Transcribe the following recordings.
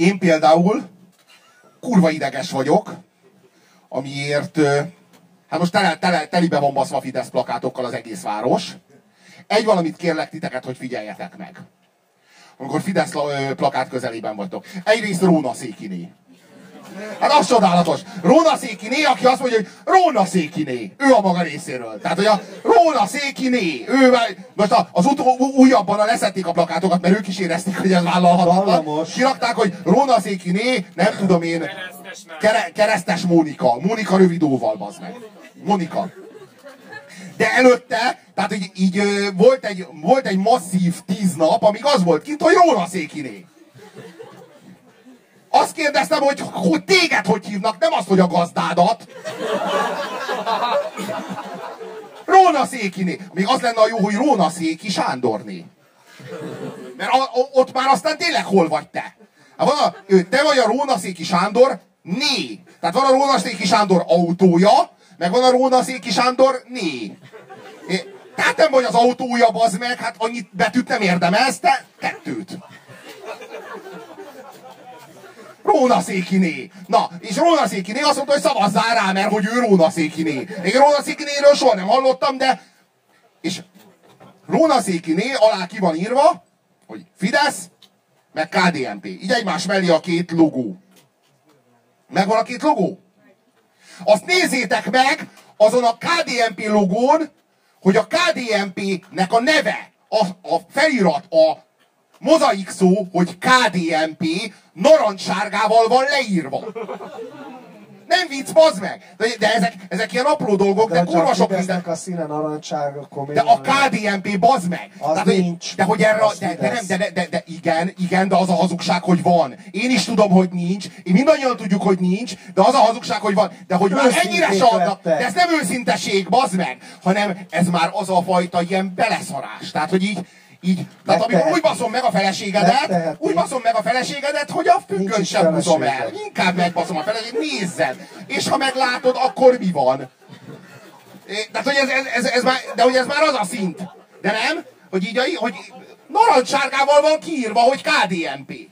Én például kurva ideges vagyok, amiért, hát most telibe van baszva Fidesz plakátokkal az egész város. Egy valamit kérlek titeket, hogy figyeljetek meg. Amikor Fidesz plakát közelében vagytok. Egyrészt Róna Székiné. Hát az csodálatos. Róna Székiné, aki azt mondja, hogy Róna Székiné. Ő a maga részéről. Tehát, hogy a Róna Székiné. Most az újabban leszették a plakátokat, mert ők is érezték, hogy ez vállalhatatlan. Kirakták, hogy Róna Székiné, nem tudom én, Keresztes Mónika. Mónika rövidóval, bazd meg. Mónika. De előtte, tehát így volt egy masszív 10 nap, amíg az volt kint, hogy Róna Székiné. Azt kérdeztem, hogy téged hogy hívnak, nem azt, hogy a gazdádat. Róna Székiné. Még az lenne a jó, hogy Róna Széki Sándorné. Mert ott már aztán tényleg hol vagy te? Hát te vagy a Róna Széki Sándor né. Tehát van a Róna Széki Sándor autója, meg van a Róna Széki Sándor né. Tehát nem vagy az autója, bazd meg, hát annyit betűt nem érdemelsz, te 2. Róna Székiné. Na, és Róna Székiné azt mondta, hogy szavazzál rá, mert hogy ő Róna Székiné. Én Róna Székinéről soha nem hallottam, de... És Róna Székiné alá ki van írva, hogy Fidesz, meg KDNP. Így egymás mellé a 2 logó. Megvan a 2 logó? Azt nézzétek meg azon a KDNP logón, hogy a KDNP-nek a neve, a felirat, a mozaik szó, hogy KDNP narancssárgával van leírva. Nem vicc, bazd meg! De ezek ilyen apró dolgok, de kurva sok minden. A színe narancssárga, de a KDNP, bazd meg! Az tehát, nincs. De hogy erre, de igen, de az a hazugság, hogy van. Én is tudom, hogy nincs. Én mindannyian tudjuk, hogy nincs, de az a hazugság, hogy van. De hogy már ennyire se adnak. De ez nem őszinteség, bazd meg! Hanem ez már az a fajta ilyen beleszarás. Tehát, hogy így, tehát amikor úgy baszom meg a feleségedet, hogy a függönyt sem húzom el. Inkább megbaszom a feleségedet, nézzed. És ha meglátod, akkor mi van? Tehát, hogy ez már az a szint. De nem? Hogy így, hogy narancssárgával van kiírva, hogy KDNP.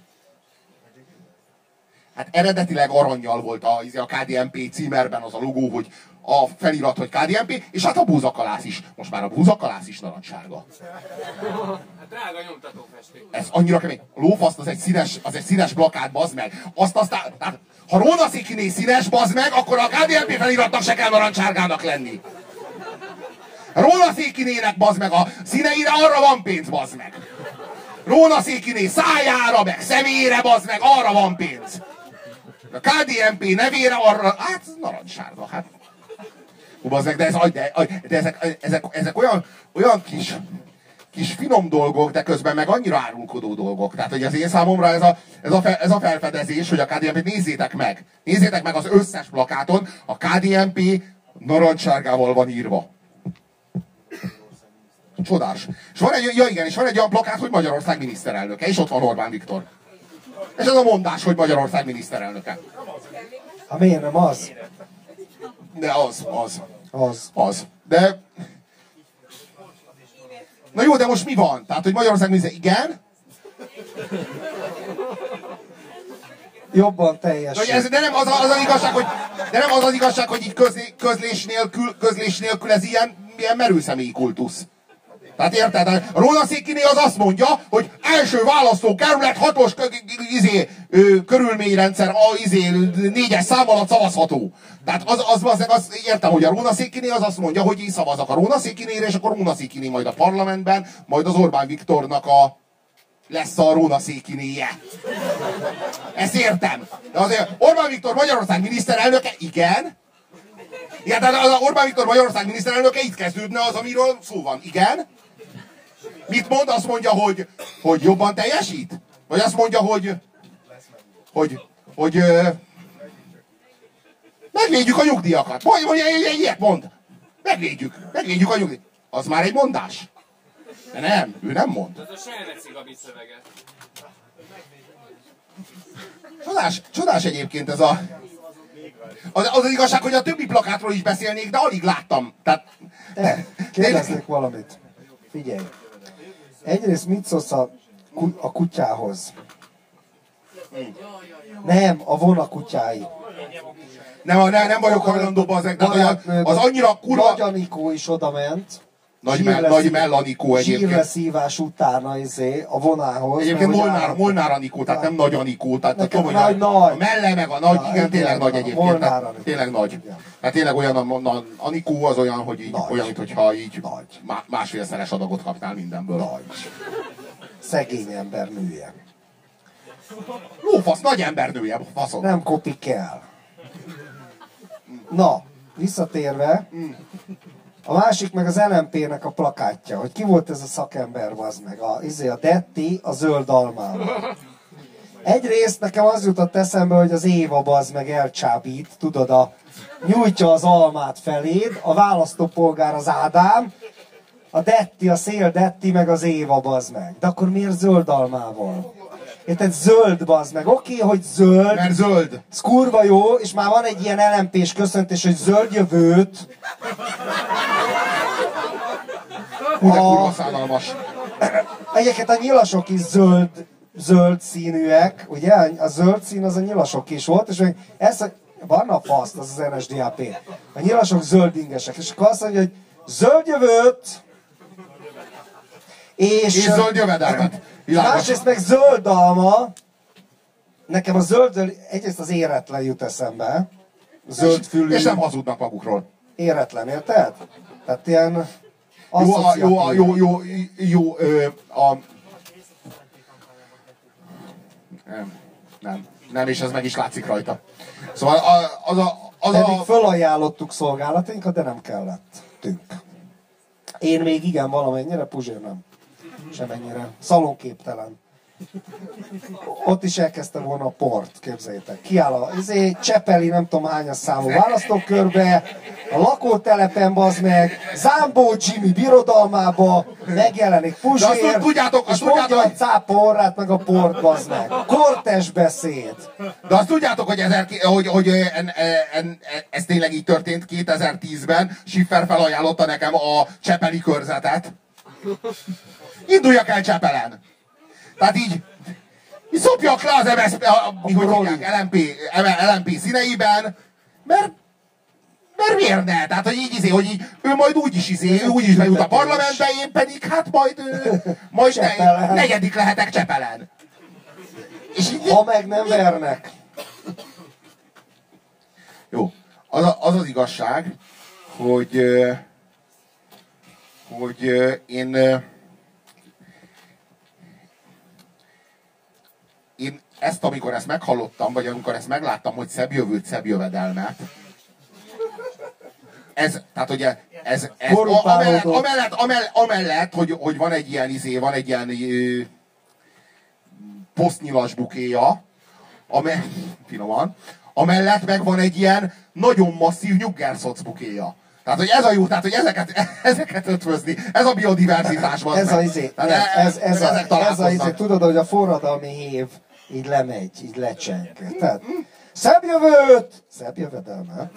Hát eredetileg aranyjal volt a KDNP címerben az a logó, hogy a felirat, hogy KDNP, és hát a búzakalász is. Most már a búzakalász is narancssárga. Hát drága nyomtatófesték. Ez annyira kemény. A lófaszt az egy színes plakát, bazd meg. Tehát, ha Róna Székiné színes, bazd meg, akkor a KDNP feliratnak se kell narancssárgának lenni. Róna Székinének, bazd meg, a színeire arra van pénz, bazd meg. Róna Székiné szájára, meg szemére, bazd meg, arra van pénz. A KDNP nevére arra, hát narancssárga, hát. Bazd meg, de ezek olyan kis finom dolgok, de közben meg annyira árulkodó dolgok. Tehát, hogy az én számomra ez a felfedezés, hogy a KDNP-t nézzétek meg. Nézzétek meg az összes plakáton, a KDNP narancssárgával van írva. Csodás. És van egy olyan plakát, hogy Magyarország miniszterelnöke, és ott van Orbán Viktor. És ez a mondás, hogy Magyarország miniszterelnöke. Ha miért nem az? De az. De... Na jó, de most mi van? Tehát, hogy Magyarország miniszterelnöke, igen? Jobban teljesít. De nem az az igazság, hogy így közlés nélkül ez ilyen merőszemélyi kultusz. Tehát érted? A Róna Székiné az azt mondja, hogy első választókerület 6-os körülményrendszer 4-es szám alatt szavazható. Tehát az értem, hogy a Róna Székiné az azt mondja, hogy így szavazak a Róna Székinére, és akkor Róna Székiné majd a parlamentben, majd az Orbán Viktornak lesz a Róna Székinéje. Ezt értem. De azért Orbán Viktor Magyarország miniszterelnöke, igen. Igen, de az Orbán Viktor Magyarország miniszterelnöke itt kezdődne az, amiről szó van. Igen. Mit mond? Azt mondja, hogy jobban teljesít? Vagy azt mondja, hogy megvédjük a nyugdíjakat. Vagy egy ilyet mond. Megvédjük a nyugdíjakat. Az már egy mondás. De nem, ő nem mond. Az a saját szigabi szöveget. Csodás egyébként ez a... Az igazság, hogy a többi plakátról is beszélnék, de alig láttam. Tehát... Kérdeznék valamit. Figyelj. Egyrészt mit szólsz a kutyához? Nem, a vonakutyái. Nem vagyok hajlandó, bazzeg, az annyira kurva... Nagy Anikó is odament. Nagy Mellanikó egyébként. Zsírleszívás utána a vonához. Egyébként Molnár Anikó, tehát nem Nagy Anikó. Tehát tudom, hogy nagy. A melle meg a nagy, igen, tényleg nagy egyébként. Anikó. Tényleg nagy. Tehát tényleg olyan, Anikó az olyan, hogy így, olyan, mintha így másfélszeres adagot kapnál mindenből. Nagy. Szegény ember nője. Lófasz, nagy ember nője, faszom. Nem kopik el. Na, visszatérve, a másik meg az LMP-nek a plakátja, hogy ki volt ez a szakember, az meg, a Detti a zöld almával. Egyrészt nekem az jutott eszembe, hogy az Éva bazd meg elcsábít, tudod, nyújtja az almát feléd, a választópolgár az Ádám, a Detti, a Szél Detti, meg az Éva bazd meg. De akkor miért zöld almával? Érted, zöld bazd meg. Oké, hogy zöld. Mert zöld. Ez kurva jó, és már van egy ilyen LMP-s köszöntés, hogy zöld jövőt. Hú, de kurva szánalmas. Egyébként a nyilasok is zöld színűek, ugye? A zöld szín az a nyilasok is volt, és még ezt van a faszt, az az NSDAP. A nyilasok zöld ingesek, és akkor azt mondja, hogy zöld jövőt, és zöld jövedelmet. Másrészt meg zöld alma. Nekem a zöld, egyrészt az éretlen jut eszembe. Zöld fülű. És nem hazudnak magukról. Éretlen, érted? Tehát ilyen jó, nem, és ez meg is látszik rajta. Szóval pedig fölajánlottuk szolgálatainkat, de nem kellettünk. Én még igen valamennyire, Puzsér nem. Semennyire. Szalonképtelen. Ott is elkezdte volna a port, képzeljétek. Kiáll Csepeli, nem tudom hányas számú választókörbe, a lakótelepen bazd meg, Zámbó Jimmy birodalmába megjelenik Puzsér, és mondja a cápa orrát meg a port bazd meg. Kortes beszéd. De azt tudjátok, hogy ez tényleg így történt 2010-ben, Schiffer felajánlotta nekem a csepeli körzetet. Induljak el Csepelen! Tehát így szopjak le az MSZP, LMP színeiben, mert miért ne? Tehát, hogy így, ő majd úgyis bejut a parlamentbe, én pedig hát majd negyedik lehetek Csepelen. És így, ha meg nem vernek. Jó, az igazság, hogy én ezt, amikor ezt meghallottam, vagy amikor ezt megláttam, hogy szebb jövőt, szebb jövedelmet, tehát ugye amellett, hogy van egy ilyen posztnyilas bukéja, finoman, amellett meg van egy ilyen nagyon masszív nyuggerszoc bukéja. Tehát, hogy ez a jó, tehát, hogy ezeket ötvözni, ez a biodiverzitás van. Ez az izé, tudod, hogy a forradalmi hév így lemegy, így lecseng. Tehát, szebb jövőt, szebb jövedelmet.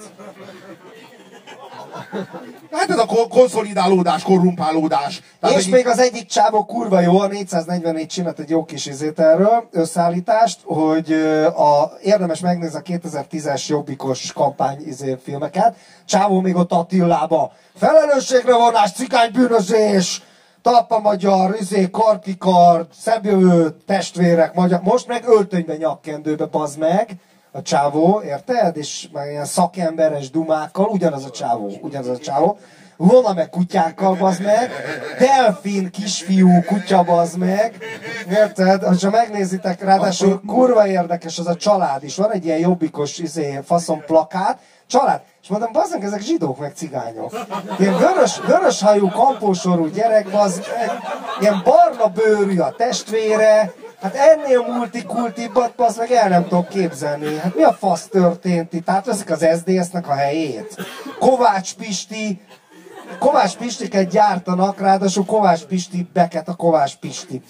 Hát ez a konszolidálódás, korrumpálódás. Tehát és még az egyik csávó kurva jó, a 444 csinált egy jó kis izét erről, összeállítást, hogy érdemes megnézni a 2010-es jobbikos kampány filmeket. Csávó még ott Attilába. Felelősségre vonás, cigánybűnözés, talpa magyar, kartikard, szebb jövő, testvérek, magyar. Most meg öltönybe, nyakkendőbe, bazd meg. A csávó, érted? És már ilyen szakemberes dumákkal, ugyanaz a csávó. Vona meg kutyákkal, bazd meg. Delfin kisfiú kutya, bazd meg. Érted? Ha megnézitek, ráadásul kurva érdekes az a család is. Van egy ilyen jobbikos faszon plakát. Család. És mondom, bazd meg, ezek zsidók meg cigányok. Ilyen vörös hajú, kampósorú gyerek, bazd meg. Ilyen barna bőrű a testvére. Hát ennél multikultibbat, bazd meg el nem tudok képzelni. Hát mi a fasz történt itt? Hát veszik az SZDSZ-nek a helyét. Kovács Pistiket gyártanak, ráadásul Kovács Pisti beket a Kovács Pisti.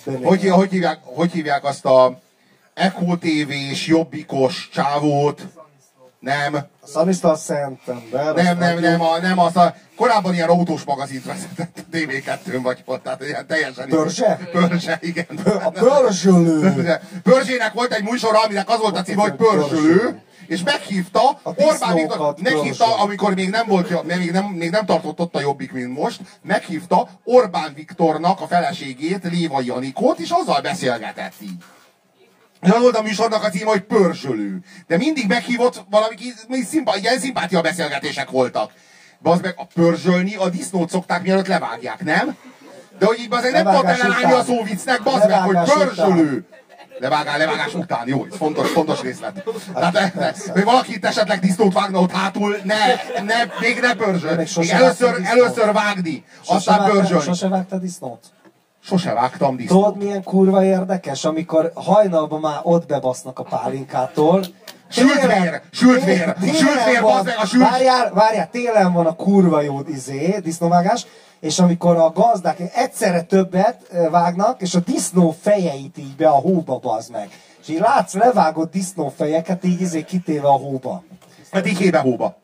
Hogy hívják azt a Echo TV-s, jobbikos csávót? Nem. A Szanisztal Szentender. Nem, korábban ilyen autós magazint vezetett a TV2-n vagy ott, tehát ilyen teljesen... Pörzse? Pörzse, igen. A pörzsölő. Pörzsének volt egy műsora, aminek az volt a címe, hogy Pörzsölő, és meghívta Orbán Viktor, meghívta, amikor még nem volt, még nem tartott ott a Jobbik, mint most, meghívta Orbán Viktornak a feleségét, Lévai Anikót, és azzal beszélgetett így. És az volt a műsornak a címe, hogy Pörzsölő. De mindig meghívott valami ilyen szimpátia beszélgetések voltak. Bazd meg, a pörzsölni, a disznót szokták, mielőtt levágják, nem? De hogy így bazd nem tudod ellenállni a szóviccnek, bazd meg, hogy pörzsölő. Levágás után, jó, ez fontos részlet. Tehát, hogy valaki itt esetleg disznót vágna ott hátul, még ne pörzsöl. Még először vágni, aztán pörzsölni. Sose vágtad disznót? Sose vágtam disznót. Tudod, milyen kurva érdekes, amikor hajnalban már ott bebasznak a pálinkától. Sült vér, bazd meg a sült. Várjál, télen van a kurva jó disznóvágás, és amikor a gazdák egyszerre többet vágnak, és a disznó fejeit így be a hóba, bazd meg. És így látsz levágott disznófejeket így kitéve a hóba. Pedig hébe hóba.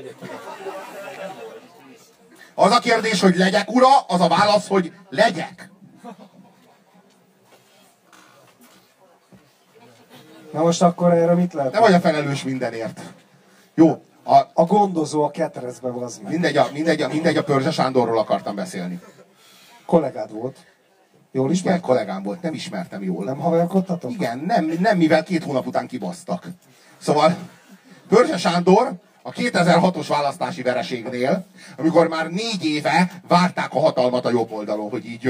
Az a kérdés, hogy legyek ura, az a válasz, hogy legyek. Na most akkor erre mit lehet? Nem vagy a felelős mindenért. Jó. A gondozó a ketrecbe, az meg. Mindegy, a Pörzse Sándorról akartam beszélni. Kollégád volt. Jól Igen, ismert? kollégám volt, nem ismertem jól. Nem haverkodtatok? Igen, nem, mivel 2 hónap után kibasztak. Szóval Pörzse Sándor a 2006-os választási vereségnél, amikor már 4 éve várták a hatalmat a jobb oldalon, hogy így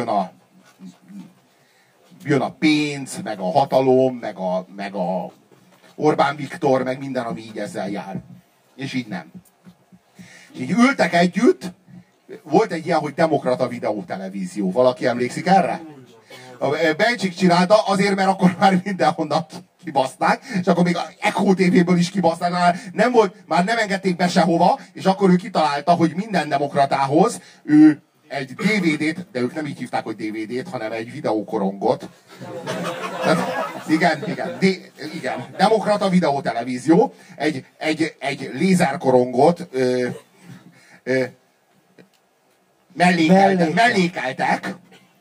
jön a pénz, meg a hatalom, meg a Orbán Viktor, meg minden, ami így ezzel jár. És így nem. És így ültek együtt, volt egy ilyen, hogy demokrata videótelevízió. Valaki emlékszik erre? A Bencsik csinálta, azért, mert akkor már mindenhonnan kibaszták, és akkor még a Echo TV-ből is kibaszták, már nem engedték be sehova, és akkor ő kitalálta, hogy minden demokratához ő egy DVD-t, de ők nem így hívták, hogy DVD-t, hanem egy videókorongot. Tehát, igen. Demokrata videótelevízió. Egy lézerkorongot mellékeltek,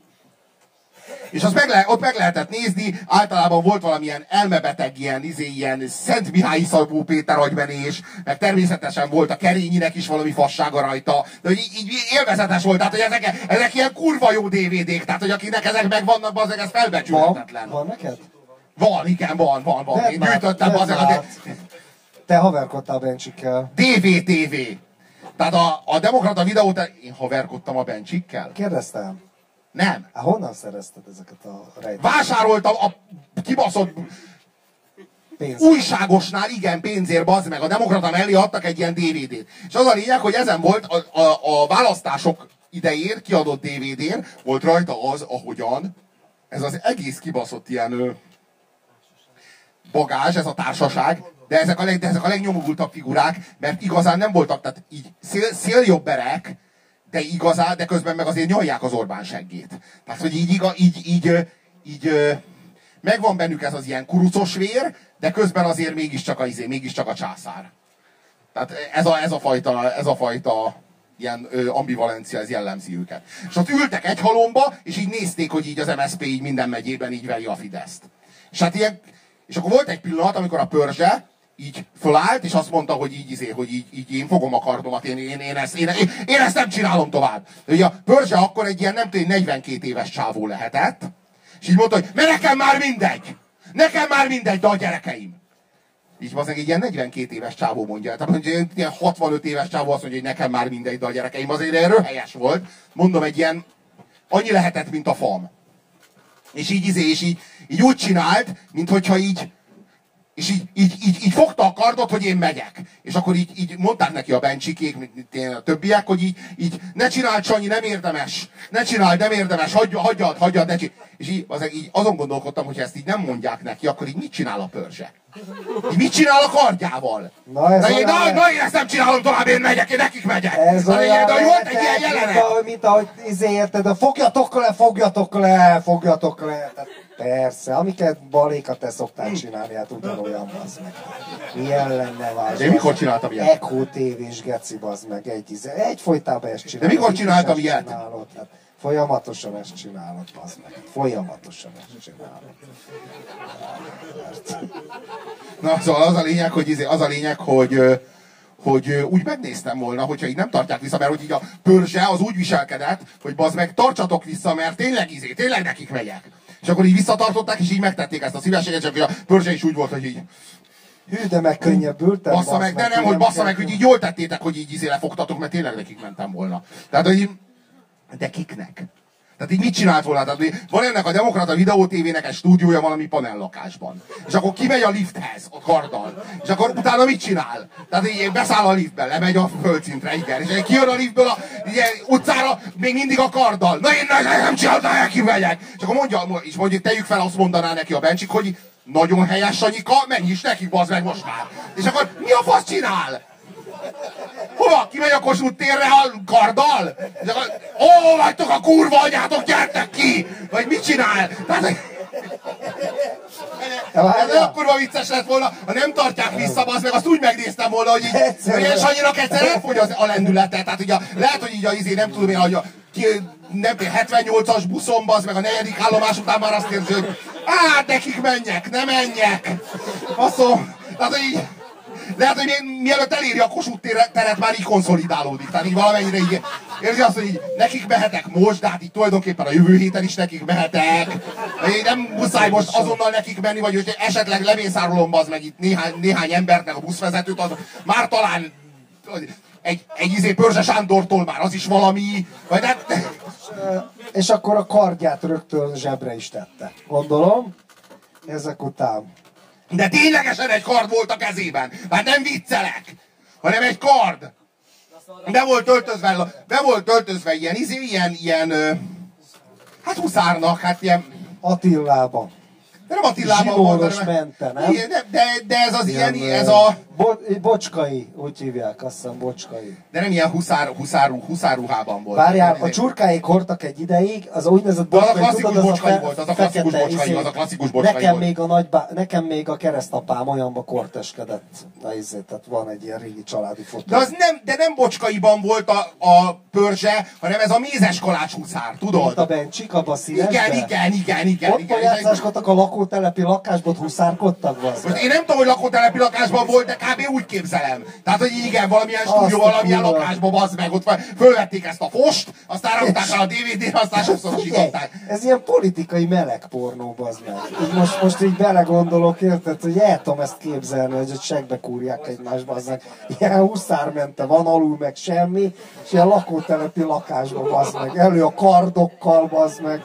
és azt ott meg lehetett nézni, általában volt valamilyen elmebeteg, ilyen Szent Mihályi Szabó Péter agymenés, meg természetesen volt a Kerényinek is valami fassága rajta, de hogy így élvezetes volt, tehát hogy ezek ilyen kurva jó DVD-k, tehát hogy akinek ezek megvannak, azok ez felbecsülhetetlen. Van neked? Van, igen, van. Én gyűjtöttem azért. Te haverkodtál Bencsikkel. DVTV. Tehát a demokrata videót... Én haverkodtam a Bencsikkel? Kérdeztem. Nem. Honnan szerezted ezeket a rejteket? Vásároltam a kibaszott újságosnál, igen, pénzért, bazd meg. A demokrata mellé adtak egy ilyen DVD-t. És az a lényeg, hogy ezen volt a választások idején kiadott DVD-n, volt rajta az, ahogyan ez az egész kibaszott ilyen bagázs, ez a társaság, de ezek a legnyomultabb figurák, mert igazán nem voltak, tehát így széljobberek, de közben meg azért nyalják az Orbán seggét. Tehát, hogy így megvan bennük ez az ilyen kurucos vér, de közben azért mégiscsak a császár. Tehát ez a fajta ilyen ambivalencia, ez jellemzi őket. És ott ültek egy halomba, és így nézték, hogy így az MSZP így minden megyében így veri a Fideszt. És akkor volt egy pillanat, amikor a Pörzse így fölállt, és azt mondta, hogy így én fogom a kardomat, én ezt nem csinálom tovább. De ugye a Pörzse akkor egy ilyen, nem tudom, 42 éves csávó lehetett, és így mondta, hogy mert nekem már mindegy, de a gyerekeim. Így az egy ilyen 42 éves csávó mondja. Tehát ilyen 65 éves csávó azt mondja, hogy nekem már mindegy, de a gyerekeim. Azért erről helyes volt. Mondom, egy ilyen, annyi lehetett, mint a fam. És így úgy csinált, minthogyha így, és így fogta a kardot, hogy én megyek. És akkor így mondták neki a Bencsikék, a többiek, hogy így ne csináld, Sanyi, nem érdemes. Ne csináld, nem érdemes, hagyjad, ne csináld. És így azon gondolkodtam, hogy ha ezt így nem mondják neki, akkor így mit csinál a pörzse? Így mit csinál a kardjával? Na, ez én ezt nem csinálom tovább, én megyek, én nekik megyek. Ez olyan de volt egy ilyen jelenet. Mint ahogy érted, fogjatok le. Tehát persze, amiket Baléka te szoktál csinálni, hát ugyanolyan bazd meg. Milyen lenne vás? De mikor csináltam ilyet? Echo TV-s geci bazd meg, egyfolytában ezt csinálod. De mikor csináltam ilyet? Hát, folyamatosan ezt csinálod, bazd meg. Folyamatosan ezt csinálod. Na, szóval az a lényeg, hogy úgy megnéztem volna, hogyha így nem tartják vissza, mert hogy így a pörzse az úgy viselkedett, hogy bazd meg, tartsatok vissza, mert tényleg nekik megyek. És akkor így visszatartották, és így megtették ezt a szívességet, csak hogy a pörzse is úgy volt, hogy így... Hű, de meg könnyebbültem. Bassza meg, de nem, hogy bassza meg, hogy így jól tettétek, hogy így lefogtatok, mert tényleg nekik mentem volna. Tehát, hogy így... De kiknek? Tehát így mit csinált volna? Tehát, van ennek a Demokrata Videó TV-nek egy stúdiója valami panellakásban. És akkor kimegy a lifthez a karddal. És akkor utána mit csinál? Tehát így beszáll a liftbe, lemegy a földszintre, igen. És kijön a liftből a utcára még mindig a karddal. Na én nem csináltam, neki megyek. És akkor mondjuk tegyük fel, azt mondaná neki a Bencsik, hogy nagyon helyes, Sanyika, menj is neki, bazd meg most már. És akkor mi a fasz csinál? Hova? Kimegy a Kossuth térre a karddal? És akkor, vagytok a kurva anyátok, gyertek ki! Vagy mit csinál? Tehát, ez olyan kurva vicces lett volna, ha nem tartják vissza, az meg azt úgy megnéztem volna, hogy így ilyen Sanyinak egyszer elfogy a lendülete. Tehát ugye, lehet, hogy így nem tudom én, hogy nem 78-as buszon, az meg a 4. állomás után már azt érzi, hogy nekik menjek, ne menjek. Faszom, tehát így... Lehet, hogy mielőtt eléri a Kossuth teret, már így konszolidálódik. Tehát így valamennyire így érzi azt, hogy így nekik mehetek most, de hát így tulajdonképpen a jövő héten is nekik mehetek. Így nem muszáj most azonnal nekik menni, vagy hogy esetleg lemészárolom az meg itt néhány embert, meg a buszvezetőt, az már talán egy Pörzse Sándortól már az is valami, vagy nem... És akkor a kardját rögtön zsebre is tette. Gondolom, ezek után. De ténylegesen egy kard volt a kezében. Hát nem viccelek, hanem egy kard. Be volt töltözve ilyen, hát huszárnak, hát ilyen... Attilában. De nem Attilában volt, mente, nem? De ez az ilyen, ez a... Bocskai, úgy hívják, azt hiszem, Bocskai. De nem ilyen huszárruhában volt. Várjál, a csurkáik hordtak egy ideig, az úgynevezett Bocskai, tudod, az a klasszikus Bocskai volt. Nekem még a keresztapám olyanba korteskedett. Tehát van egy ilyen régi családi fotó. De nem Bocskaiban volt a pörzse, hanem ez a mézes kalács huszár, tudod? Mint a Bencsik, abban a színesben? Igen. Ott játszáskodtak a lakótelepi lakásban, huszárkodtak? Most én nem tudom, hogy lakótelepi lakásban volt, de kb. Úgy képzelem. Tehát, hogy igen, valamilyen stúdió, valamilyen lakásban, bazd meg, ott fölvették ezt a fost, aztán rakták rá a DVD-re, aztán sokszorosították. Ez ilyen politikai meleg pornó, bazd meg. Most így belegondolok, érted, hogy el tudom ezt képzelni, hogy segbe kúrják egymást, bazd meg. Ilyen huszármente van, alul meg semmi, és ilyen lakótelepi lakásban, bazd meg. Elő a kardokkal, bazd meg.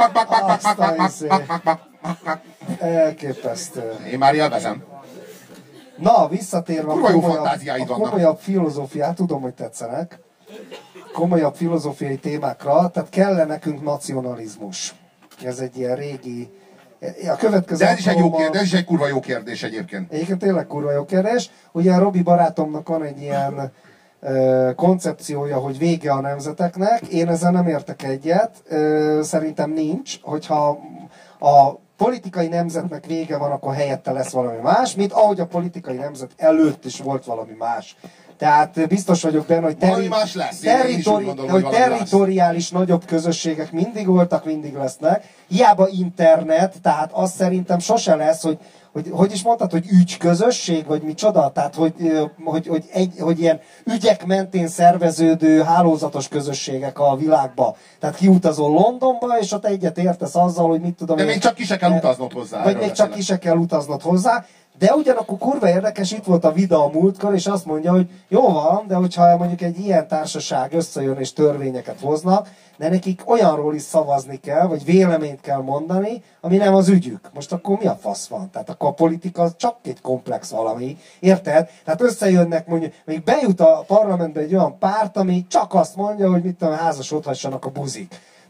Elképesztő. Én már élvezem. Na, visszatérve a komolyabb filozófiát, tudom, hogy tetszenek, komolyabb filozófiai témákra, tehát kellene nekünk nacionalizmus. Ez egy ilyen régi... A következő de ez is egy kurva jó kérdés egyébként. Egyébként tényleg kurva jó kérdés. Ugye Robi barátomnak van egy ilyen koncepciója, hogy vége a nemzeteknek. Én ezzel nem értek egyet. Szerintem nincs, hogyha a politikai nemzetnek vége van, akkor helyette lesz valami más, mint ahogy a politikai nemzet előtt is volt valami más. Tehát biztos vagyok benne, hogy territoriális nagyobb közösségek mindig voltak, mindig lesznek. Hiába internet, tehát azt szerintem sose lesz, hogy is mondtad, hogy ügyközösség, vagy micsoda? Tehát, hogy ilyen ügyek mentén szerveződő hálózatos közösségek a világba. Tehát kiutazol Londonba, és ott egyet értesz azzal, hogy mit tudom... De még csak ki se kell utaznod hozzá. Vagy még csak ki se kell utaznod hozzá. De ugyanakkor kurva érdekes, itt volt a Vida a múltkor, és azt mondja, hogy jó van, de hogyha mondjuk egy ilyen társaság összejön és törvényeket hoznak, de nekik olyanról is szavazni kell, vagy véleményt kell mondani, ami nem az ügyük. Most akkor mi a fasz van? Tehát akkor a politika az csak egy komplex valami, érted? Tehát összejönnek mondjuk, még bejut a parlamentbe egy olyan párt, ami csak azt mondja, hogy mit tudom, házasodhassanak a buzik.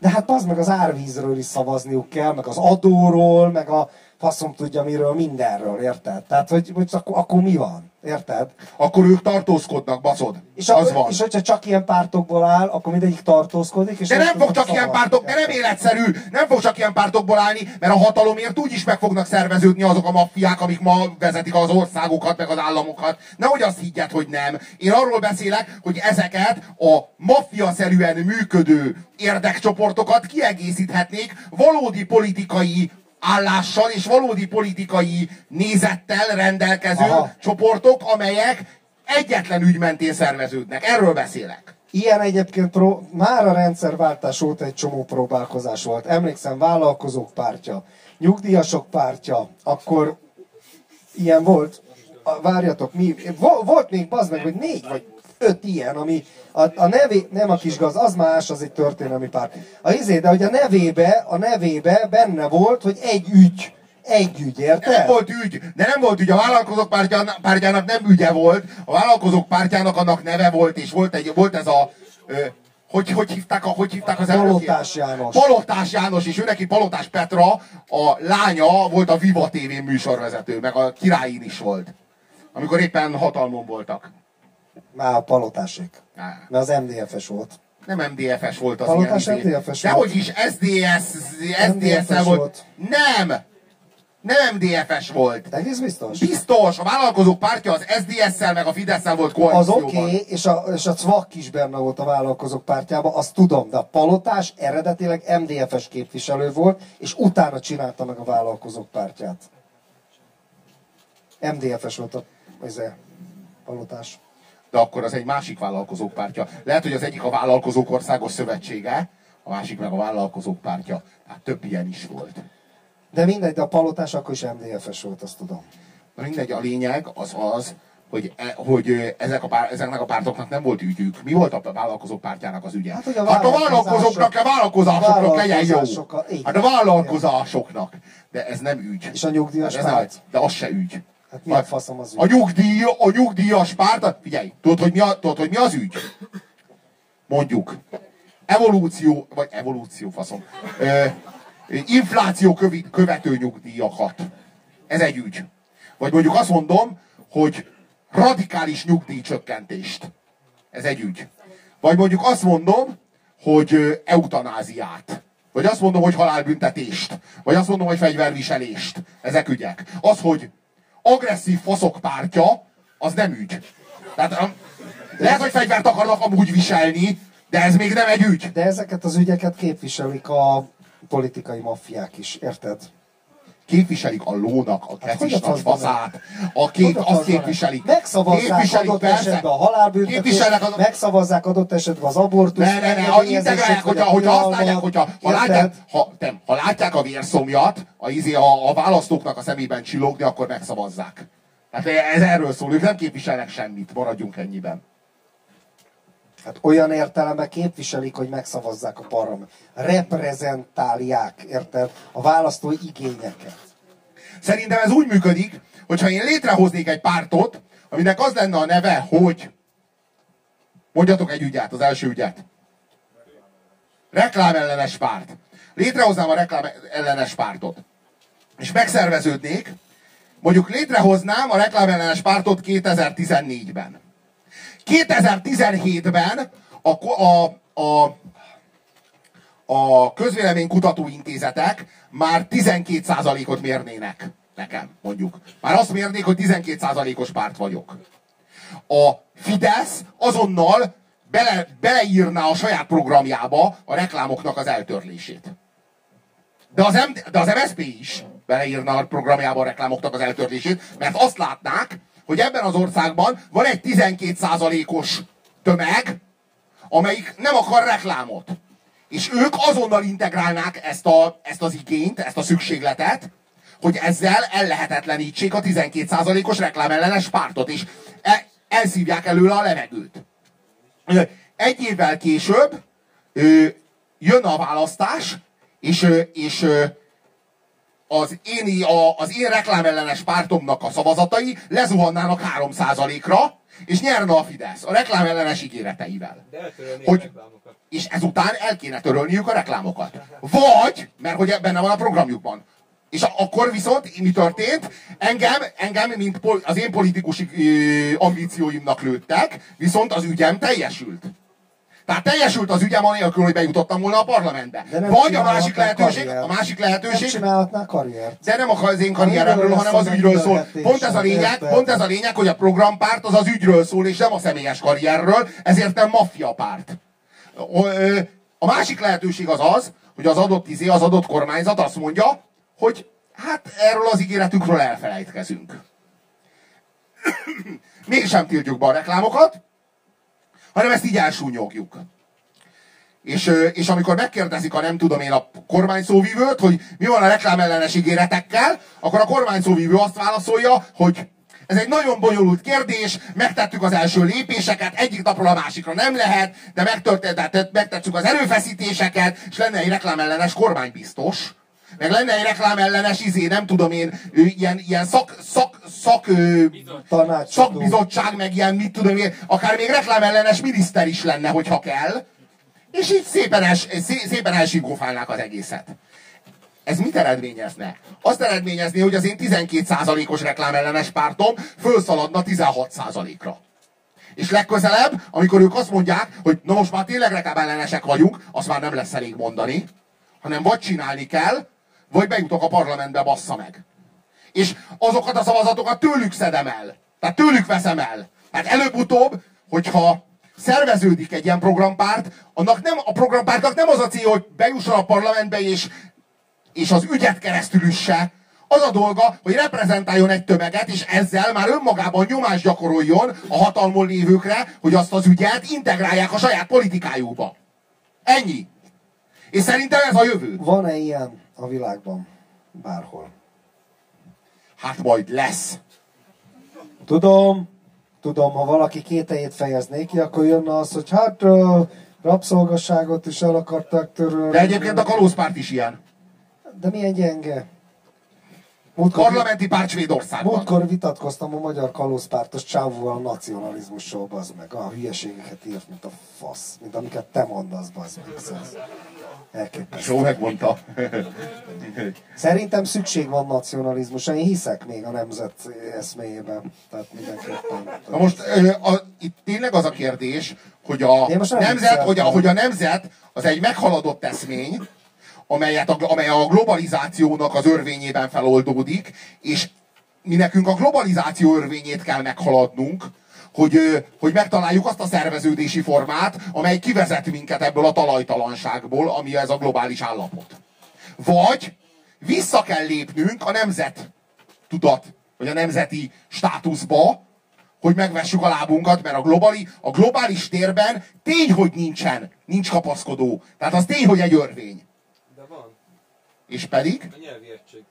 De hát az meg az árvízről is szavazniuk kell, meg az adóról, meg a faszom tudja miről, mindenről, érted? Tehát, hogy akkor mi van? Érted? Akkor ők tartózkodnak, baszod. És, Az van. és hogyha csak ilyen pártokból áll, akkor mindegyik tartózkodik. És De nem fog csak ilyen pártok, de nem életszerű, nem fog csak ilyen pártokból állni, mert a hatalomért úgyis meg fognak szerveződni azok a maffiák, amik ma vezetik az országokat, meg az államokat. Nehogy azt higgyed, hogy nem. Én arról beszélek, hogy ezeket a maffia-szerűen működő érdekcsoportokat kiegészíthetnék valódi politikai állással és valódi politikai nézettel rendelkező csoportok, amelyek egyetlen ügy mentén szerveződnek. Erről beszélek. Ilyen egyébként már a rendszerváltás óta egy csomó próbálkozás volt. Emlékszem, vállalkozók pártja, nyugdíjasok pártja, akkor ilyen volt. Várjatok, volt még bazd meg, hogy 4 vagy 5 ilyen, ami a nevé, nem a kisgaz, az más, az egy történelmi párt. De hogy a nevébe benne volt, hogy egy ügy, érted? Nem volt ügy, de nem volt ügy. A vállalkozók pártjának nem ügye volt. A vállalkozók pártjának annak neve volt, és volt ez a... Hogy hívták az elnökét? Palotás János. Palotás János, és őneki Palotás Petra, a lánya volt a Viva TV műsorvezető, meg a Királyin is volt. Amikor éppen hatalmon voltak. Már a Palotásék. Mert az MDF-es volt. Nem MDF-es volt az Palotás ilyen. MDF-es volt. Dehogy is SDS-szel volt. Nem MDF-es volt. Egész biztos? Biztos, a vállalkozók pártja az SDS-szel meg a Fidesz-szel volt koalícióban. Az oké, és a CVAK is benne volt a vállalkozók pártjában, azt tudom, de a Palotás eredetileg MDF-es képviselő volt, és utána csinálta meg a vállalkozók pártját. MDF-es volt a Palotás. De akkor az egy másik vállalkozók pártja. Lehet, hogy az egyik a Vállalkozók Országos Szövetsége, a másik meg a Vállalkozók pártja. Hát több ilyen is volt. De mindegy, de a Palotás akkor is MDF-es volt, azt tudom. Na mindegy, a lényeg az, hogy ezeknek a pártoknak nem volt ügyük. Mi volt a vállalkozók pártjának az ügye? Hát a vállalkozásoknak legyen jó. Hát a vállalkozásoknak. De ez nem ügy. És a nyugdíjas párt? De az se ügy. Hát mi a faszom az ügy? A nyugdíjas párt, figyelj, tudod, hogy mi az ügy? Mondjuk, evolúció faszom. Infláció követő nyugdíjakat. Ez egy ügy. Vagy mondjuk azt mondom, hogy radikális nyugdíjcsökkentést. Ez egy ügy. Vagy mondjuk azt mondom, hogy eutanáziát. Vagy azt mondom, hogy halálbüntetést. Vagy azt mondom, hogy fegyverviselést. Ezek ügyek. Az, hogy agresszív faszok pártja, az nem ügy. Tehát lehet, hogy fegyvert akarnak amúgy viselni, de ez még nem egy ügy. De ezeket az ügyeket képviselik a politikai maffiák is, érted? Képviselik a lónak a kecis nagy faszát. Azt képviselik. Megszavazzák adott esetben a halálbüntetést, megszavazzák adott esetben az abortuszt. Integrálják, hogyha használják, ha látják a vérszomjat, a választóknak a szemében csillogni, akkor megszavazzák. Hát ez erről szól, ők nem képviselnek semmit, maradjunk ennyiben. Hát olyan értelemben képviselik, hogy megszavazzák a parlament. Reprezentálják, érted? A választói igényeket. Szerintem ez úgy működik, hogyha én létrehoznék egy pártot, aminek az lenne a neve, hogy... Mondjatok egy ügyet, az első ügyet. Reklámellenes párt. Létrehoznám a reklámellenes pártot. És megszerveződnék, mondjuk létrehoznám a reklámellenes pártot 2014-ben. 2017-ben a közvéleménykutató intézetek már 12%-ot mérnének nekem, mondjuk. Már azt mérnék, hogy 12%-os párt vagyok. A Fidesz azonnal beleírná a saját programjába a reklámoknak az eltörlését. De az MSZP is beleírna a programjába a reklámoknak az eltörlését, mert azt látnák, hogy ebben az országban van egy 12%-os tömeg, amelyik nem akar reklámot. És ők azonnal integrálnák ezt az igényt, ezt a szükségletet, hogy ezzel ellehetetlenítsék a 12%-os reklámellenes pártot, és elszívják előle a levegőt. Egy évvel később jön a választás, és az én reklámellenes pártomnak a szavazatai lezuhannának 3%-ra, és nyerne a Fidesz a reklámellenes ígéreteivel. De eltörölni hogy, a reklámokat. és ezután el kéne törölniük a reklámokat. Vagy, mert hogy benne van a programjukban. És akkor viszont mi történt? Engem mint az én politikusi ambícióimnak lőttek, viszont az ügyem teljesült. Tehát teljesült az ügyem anélkül, hogy bejutottam volna a parlamentbe. Vagy a másik lehetőség, nem csinálhatnál karriert. de nem az én karrieremről, hanem az ügyről szól. Pont ez a lényeg, hogy a programpárt az ügyről szól, és nem a személyes karrierről, ezért nem maffiapárt. A másik lehetőség az, hogy az adott kormányzat azt mondja, hogy hát erről az ígéretükről elfelejtkezünk. Mégsem tiltjuk be a reklámokat, hanem ezt így elsúnyogjuk. És amikor megkérdezik a kormányszóvivőt, hogy mi van a reklámellenes ígéretekkel, akkor a kormányszóvivő azt válaszolja, hogy ez egy nagyon bonyolult kérdés, megtettük az első lépéseket, egyik napról a másikra nem lehet, de megtettük az erőfeszítéseket, és lenne egy reklámellenes kormánybiztos, meg lenne egy reklámellenes nem tudom én, ilyen szakbizottság, meg ilyen mit tudom én, akár még reklámellenes miniszter is lenne, hogyha kell, és így szépen elsinkófálnák az egészet. Ez mit eredményezne? Azt eredményezné, hogy az én 12%-os reklámellenes pártom fölszaladna 16%-ra. És legközelebb, amikor ők azt mondják, hogy na most már tényleg reklámellenesek vagyunk, azt már nem lesz elég mondani, hanem vagy csinálni kell, vagy bejutok a parlamentbe, bassza meg. És azokat a szavazatokat tőlük szedem el. Tehát tőlük veszem el. Tehát előbb-utóbb, hogyha szerveződik egy ilyen programpárt, a programpártnak nem az a célja, hogy bejusson a parlamentbe, és az ügyet keresztül üsse. Az a dolga, hogy reprezentáljon egy tömeget, és ezzel már önmagában nyomást gyakoroljon a hatalmon lévőkre, hogy azt az ügyet integrálják a saját politikájukba. Ennyi. És szerintem ez a jövő. Van-e ilyen a világban? Bárhol. Hát majd lesz. Tudom, ha valaki kételjét fejezné ki, akkor jönne az, hogy hát rabszolgasságot is el akarták törölni. De egyébként a kalózpárt is ilyen. De milyen gyenge. Parlamenti párt Svédországban. Múltkor vitatkoztam a magyar kalózpártos csávóval a nacionalizmusról, bazd meg. A hülyeségeket írt, mint a fasz. Mint amiket te mondasz, bazd meg. Elképesztő. Jó, megmondta. Szerintem szükség van nacionalizmusra. Én hiszek még a nemzet eszméjében. Tehát mindenképpen. Na most itt tényleg az a kérdés, hogy a nemzet az egy meghaladott eszmény, amely a globalizációnak az örvényében feloldódik, és mi nekünk a globalizáció örvényét kell meghaladnunk, hogy megtaláljuk azt a szerveződési formát, amely kivezet minket ebből a talajtalanságból, ami ez a globális állapot. Vagy vissza kell lépnünk a nemzettudat, vagy a nemzeti státuszba, hogy megvessük a lábunkat, mert a globális térben tény, hogy nincs kapaszkodó. Tehát az tény, hogy egy örvény. És pedig? A nyelvi egység.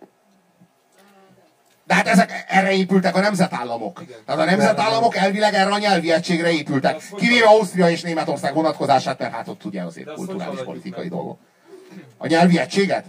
De hát erre épültek a nemzetállamok. Igen. Tehát a nemzetállamok elvileg erre a nyelvi egységre épültek. Kivéve Ausztria és Németország vonatkozását, mert hát ott ugye azért kulturális politikai dolgok. A nyelvi egységet?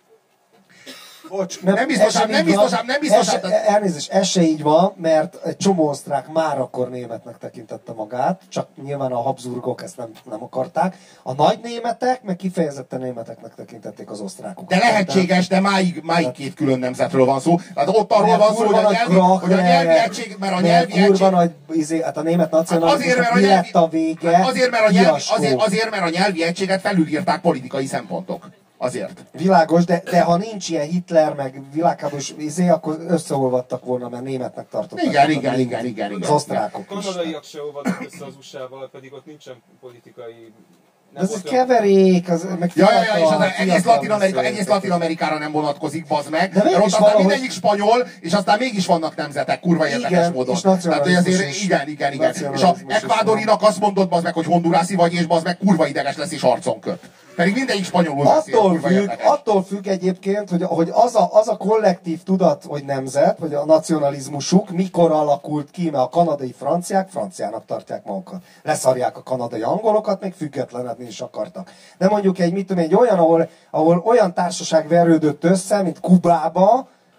Bocs, nem biztosabb. Elnézést, ez se így van, mert egy csomó osztrák már akkor németnek tekintette magát, csak nyilván a Habsburgok ezt nem akarták. A nagy németek meg kifejezetten németeknek tekintették az osztrákokat. De lehetséges, de máig két külön nemzetről van szó. Tehát ott arról van szó, hogy a nyelvi egység, mert a nyelvi egység... Hát a német nacionalizmusnak mi lett a vége? Azért, mert a nyelvi egységet felülírták politikai szempontok. Azért. Világos, de ha nincs ilyen Hitler, meg világháborús akkor összeolvadtak volna, mert németnek tartottak. Igen. Az osztrákok is. A kanadaiak se olvadnak össze az USA-val, pedig ott nincsen politikai... Ez egy keverék, az meg és az egész Latin-Amerikára nem vonatkozik, bazd meg. De mert ott aztán mindegyik spanyol, és aztán mégis vannak nemzetek, kurva érdekes módon. Tehát, hogy azért, igen. És az ekvádorinak azt mondod, bazd meg, hogy hondurászi vagy, és bazd meg kurva ideges lesz, és arcon köt. Pedig mindegyik spanyolul beszél. Attól függ egyébként, hogy az a kollektív tudat, hogy nemzet, vagy a nacionalizmusuk mikor alakult ki, mert a kanadai franciának tartják magukat. Leszarják a kanadai angolokat, még függetlenedni is akartak. De mondjuk egy olyan, ahol olyan társaság verődött össze, mint Kubába,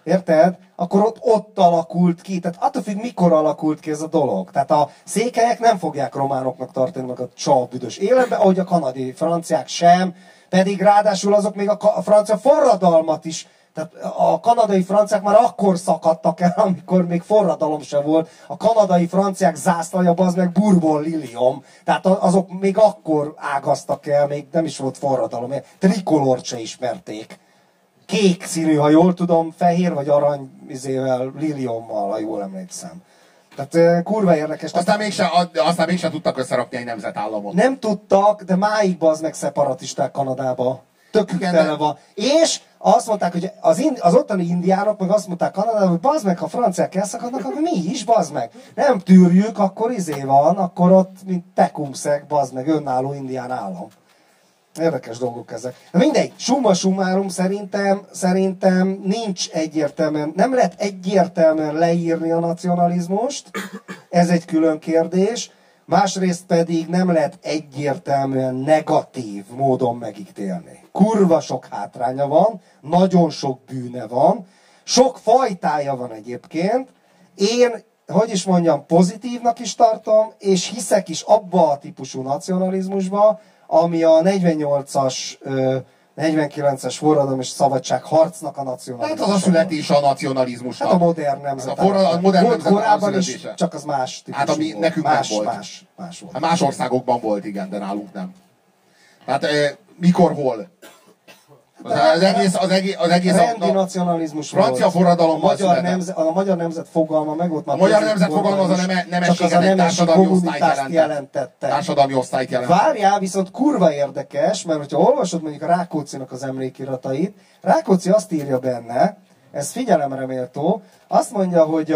Érted? Akkor ott alakult ki. Tehát attól függ, mikor alakult ki ez a dolog. Tehát a székelyek nem fogják románoknak tartani meg a csavbüdös életbe, ahogy a kanadai franciák sem, pedig ráadásul azok még a francia forradalmat is, tehát a kanadai franciák már akkor szakadtak el, amikor még forradalom sem volt. A kanadai franciák zászlaja az meg Bourbon liliom. Tehát azok még akkor ágaztak el, még nem is volt forradalom. Trikolort se ismerték. Kék színű, ha jól tudom, fehér vagy arany liliommal, ha jól emlékszem. Tehát kurva érdekes. Aztán mégsem tudtak összerakni egy nemzetállamot. Nem tudtak, de máig bazd meg szeparatisták Kanadába. Tök tele van. És azt mondták, hogy az ottani indiánok meg azt mondták Kanadában, hogy bazd meg, ha franciák elszakadnak, akkor mi is, bazd meg. Nem tűrjük, akkor van, akkor ott, mint Tecumseh, bazd meg, önálló indián állam. Érdekes dolgok ezek. De mindegy, summa summarum szerintem nincs egyértelműen, nem lehet egyértelműen leírni a nacionalizmust, ez egy külön kérdés, másrészt pedig nem lehet egyértelműen negatív módon megítélni. Kurva sok hátránya van, nagyon sok bűne van, sok fajtája van egyébként, én, hogy is mondjam, pozitívnak is tartom, és hiszek is abba a típusú nacionalizmusba, ami a 48-as, 49-es forradalom és szabadság harcnak a nacionalizmus. Hát az a születése a nacionalizmusnak. Hát a modern nemzet. A modern volt nemzet korábban is, csak az más típusú hát ami volt. nekünk nem volt. Más volt. Hát más országokban volt, igen, de nálunk nem. Tehát mikor, hol? Az egész rendi nacionalizmus francia volt. forradalomban A magyar nemzet fogalma meg volt már. A magyar nemzet fogalma az a nemességet egy társadalmi osztályt jelent. Várjál, viszont kurva érdekes, mert hogyha olvasod mondjuk a Rákóczinak az emlékiratait, Rákóczi azt írja benne, ez figyelemre méltó, azt mondja, hogy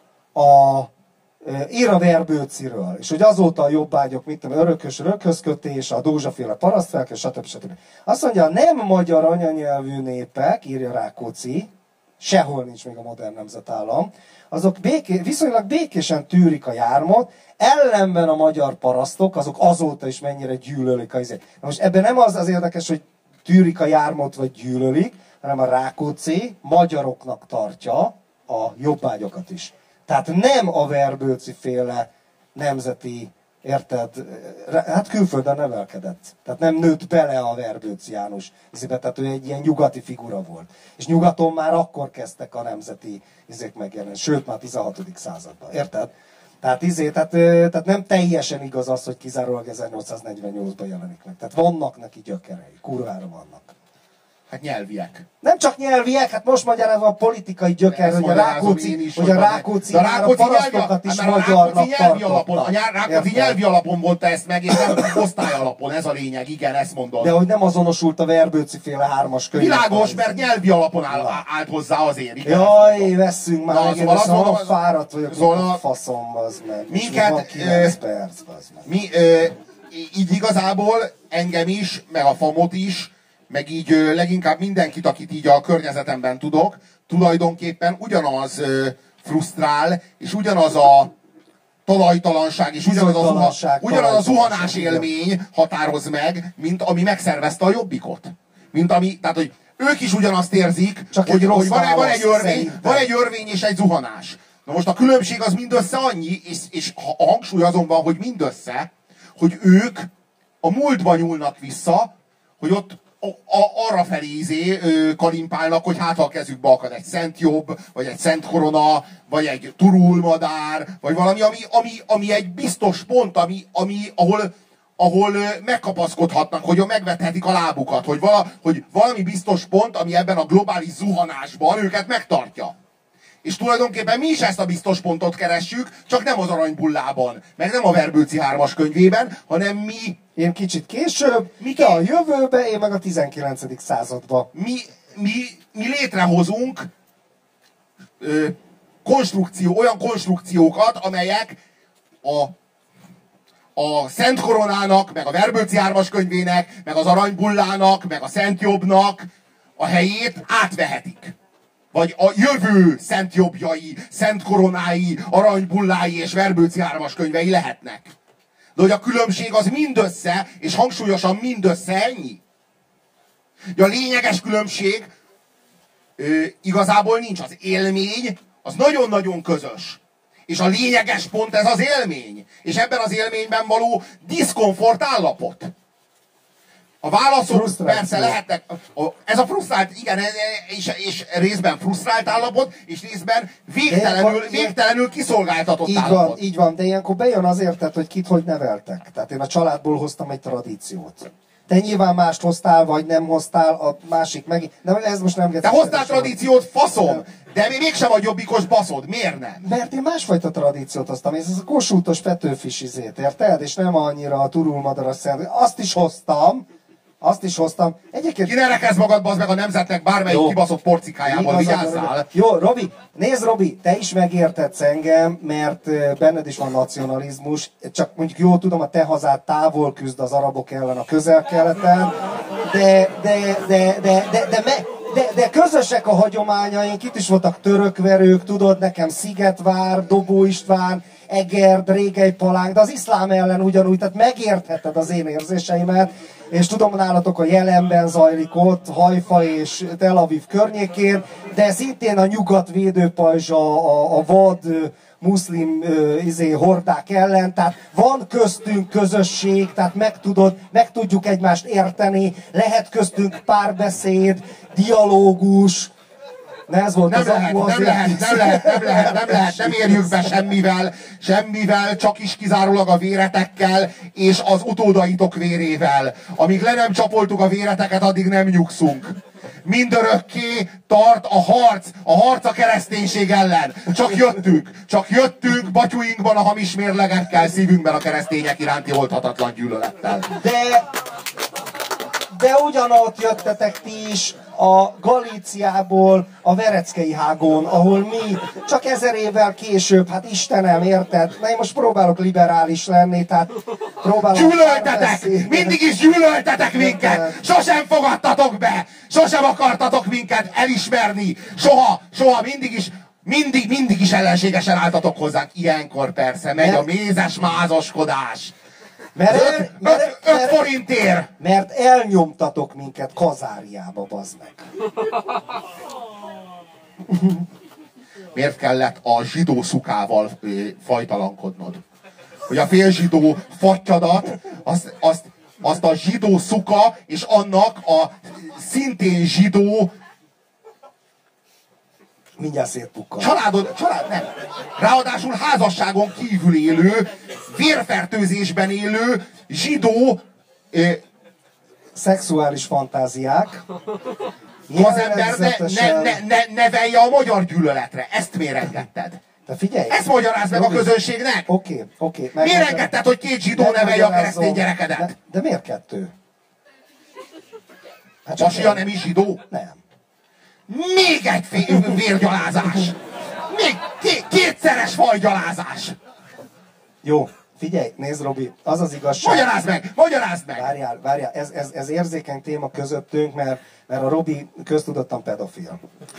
ír a Verbőciről, és hogy azóta a jobbágyok, mit tudom, örökös röghözkötés, a Dózsaféle parasztfelkel, stb. Azt mondja, a nem magyar anyanyelvű népek, írja Rákóczi, sehol nincs még a modern nemzetállam, azok viszonylag békésen tűrik a jármot, ellenben a magyar parasztok, azok azóta is mennyire gyűlölik a izét. Na most ebben nem az érdekes, hogy tűrik a jármot, vagy gyűlölik, hanem a Rákóczi magyaroknak tartja a jobbágyokat is. Tehát nem a Verbőci féle nemzeti, érted, hát külföldön nevelkedett. Tehát nem nőtt bele a Verbőci János. Tehát ő egy ilyen nyugati figura volt. És nyugaton már akkor kezdtek a nemzeti izék megjelenni, sőt már 16. században. Érted? Tehát nem teljesen igaz az, hogy kizárólag 1848-ban jelenik meg. Tehát vannak neki gyökerei, kurvára vannak. Hát nyelviek. Nem csak nyelviek, hát most magyarázom a politikai gyöker, hogy a Rákóczi már a parasztokat is magyarnak tartotta. A Rákóczi nyelvi alapon mondta ezt meg, és nem osztály alapon, ez a lényeg, igen, ezt mondod. De hogy nem azonosult a Verbőci féle 3-as könyv. Világos, mert nyelvi alapon állt hozzá azért. Igen, jaj, vesszünk már meg, szóval szóval fáradt vagyok, a faszom, az meg. Minket, 9 perc, az meg. így igazából engem is, meg a famot is, meg így leginkább mindenkit, akit így a környezetemben tudok, tulajdonképpen ugyanaz frusztrál, és ugyanaz a talajtalanság, és ugyanaz a zuhanás élmény határoz meg, mint ami megszervezte a Jobbikot. Tehát, hogy ők is ugyanazt érzik, hogy van egy örvény és egy zuhanás. Na most a különbség az mindössze annyi, és a hangsúly azonban, hogy mindössze, hogy ők a múltba nyúlnak vissza, hogy ott arra felé kalimpálnak, hogy hát ha a kezükbe akad egy Szent Jobb, vagy egy Szent Korona, vagy egy turulmadár, vagy valami, ami egy biztos pont, ahol megkapaszkodhatnak, hogy megvethetik a lábukat, hogy valami biztos pont, ami ebben a globális zuhanásban őket megtartja. És tulajdonképpen mi is ezt a biztos pontot keressük, csak nem az Aranybullában, meg nem a Verbőci 3-as könyvében, hanem mi... Én kicsit később, te a jövőbe, én meg a 19. századba. Mi létrehozunk olyan konstrukciókat, amelyek a Szent Koronának, meg a Verbőci 3-as könyvének, meg az Aranybullának, meg a Szent Jobbnak a helyét átvehetik. Vagy a jövő Szent Jobbjai, Szent Koronái, Aranybullái és Verbőci 3-as könyvei lehetnek. De hogy a különbség az mindössze, és hangsúlyosan mindössze ennyi. De a lényeges különbség igazából nincs. Az élmény, az nagyon-nagyon közös. És a lényeges pont ez az élmény. És ebben az élményben való diszkomfort állapot. A válaszok persze lehetnek, ez a frusztrált, igen, és részben frusztrált állapot, és részben végtelenül kiszolgáltatott állapot. Így van, de ilyenkor bejön azért, tehát, hogy kit hogy neveltek. Tehát én a családból hoztam egy tradíciót. Te nyilván mást hoztál, vagy nem hoztál, a másik meg... De ez most nem... Te hoztál tradíciót, faszom! De mégsem vagy jobbikos baszod, miért nem? Mert én másfajta tradíciót hoztam, ez a Kossuthos Petőfis izét, érted? És nem annyira a turulmadaras szent. Azt is hoztam. Egyébként... Ki ne rekezd magad, bazd meg a nemzetnek bármelyik kibaszott porcikájából, vigyázzál! Jó, Robi, nézd Robi, te is megértetsz engem, mert benned is van nacionalizmus, csak mondjuk jól tudom, a te hazád távol küzd az arabok ellen a Közel-Keleten, de közösek a hagyományaink, itt is voltak törökverők, tudod, nekem Szigetvár, Dobó István, Egerd, Régelypalánk, de az iszlám ellen ugyanúgy, tehát megértheted az én érzéseimet, és tudom, nálatok a jelenben zajlik ott, Hajfa és Tel Aviv környékén, de szintén a nyugat védőpajzsa a vad muszlim hordák ellen, tehát van köztünk közösség, tehát meg tudjuk egymást érteni, lehet köztünk párbeszéd, dialógus. Nem lehet, nem érjük be semmivel, csak is kizárólag a véretekkel és az utódaitok vérével. Amíg le nem csapoltuk a véreteket, addig nem nyugszunk. Mindörökké tart a harc a kereszténység ellen. Csak jöttünk batyuinkban a hamis mérlegekkel, szívünkben a keresztények iránti oldhatatlan gyűlölettel. De ugyanott jöttetek ti is a Galíciából, a Vereckei hágón, ahol mi csak 1000 évvel később, hát Istenem, érted? Na én most próbálok liberális lenni, tehát próbálok... Gyűlöltetek! Mindig is gyűlöltetek minket! Sosem fogadtatok be! Sosem akartatok minket elismerni! Soha, mindig is ellenségesen álltatok hozzánk. Ilyenkor persze megy a mézes mázoskodás. Öt forintért! Mert elnyomtatok minket Kazáriába, bazd meg. Miért kellett a zsidó szukával fajtalankodnod? Hogy a félzsidó fattyadat, azt a zsidó szuka és annak a szintén zsidó mindjárt szétpukkan. Család nem. Ráadásul házasságon kívül élő, vérfertőzésben élő zsidó szexuális fantáziák. Az ember nevelje a magyar gyűlöletre. Ezt miért engedted? De figyelj! Ezt magyarázd meg a közönségnek! Oké. Miért engedted, hogy 2 zsidó nevelje a keresztény gyerekedet? De miért 2? Hát Pasia nem is zsidó? Nem. Még egy vérgyalázás! Még kétszeres fajgyalázás! Jó, figyelj, nézd Robi, az az igazság... Magyarázd meg! Várjál, ez érzékeny téma közöttünk, mert a Robi köztudottan pedofil.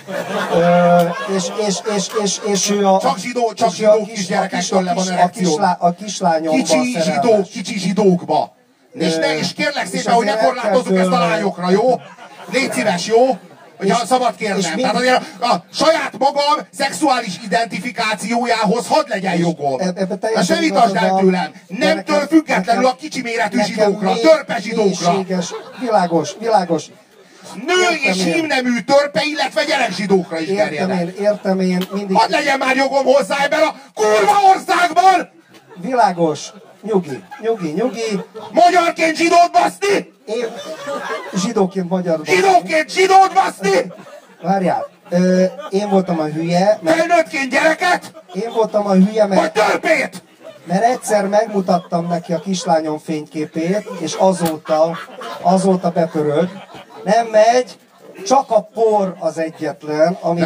És ő a... Csak zsidó kisgyerekektől le van erekció. A kislányomban szerelmes. Kicsi zsidókba. És kérlek szépen, hogy ne korlátozzuk ezt a lányokra, jó? Légy szíves, jó? Hogyha szabad kérnem. Tehát azért a saját magam szexuális identifikációjához hadd legyen jogom. Ezt ne vitasd el tőlem. Nemtől függetlenül a kicsi méretű zsidókra, törpe zsidókra. Világos. Nő és hímnemű törpe, illetve gyerekzsidókra is terjedek. Értem én. Mindig... Hadd legyen már jogom hozzá ebben a kurva országban! Világos. Nyugi. Magyarként zsidót baszni! Én zsidóként magyar baszni. Zsidóként zsidót baszni! Várjál, én voltam a hülye. Felnőttként gyereket? Én voltam a hülye, vagy törpét! Mert egyszer megmutattam neki a kislányom fényképét, és azóta bepörög. Nem megy, csak a por az egyetlen, ami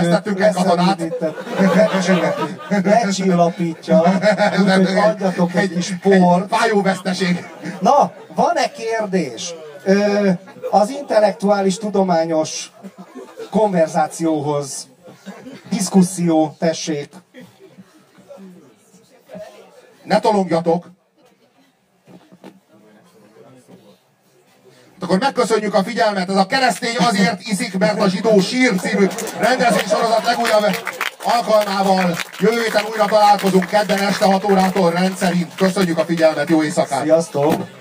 becsillapítja, úgyhogy adjatok egy kis port. Fájóveszteség. Na, van-e kérdés? Az intellektuális, tudományos konverzációhoz, diszkuszió, tessék. Ne tolongjatok. A akkor megköszönjük a figyelmet. Ez a Keresztény azért iszik, mert a zsidó sír című rendezvénysorozat legújabb alkalmával. Jövő héten újra találkozunk kedden este 6 órától rendszerint. Köszönjük a figyelmet, jó éjszakát! Sziasztok!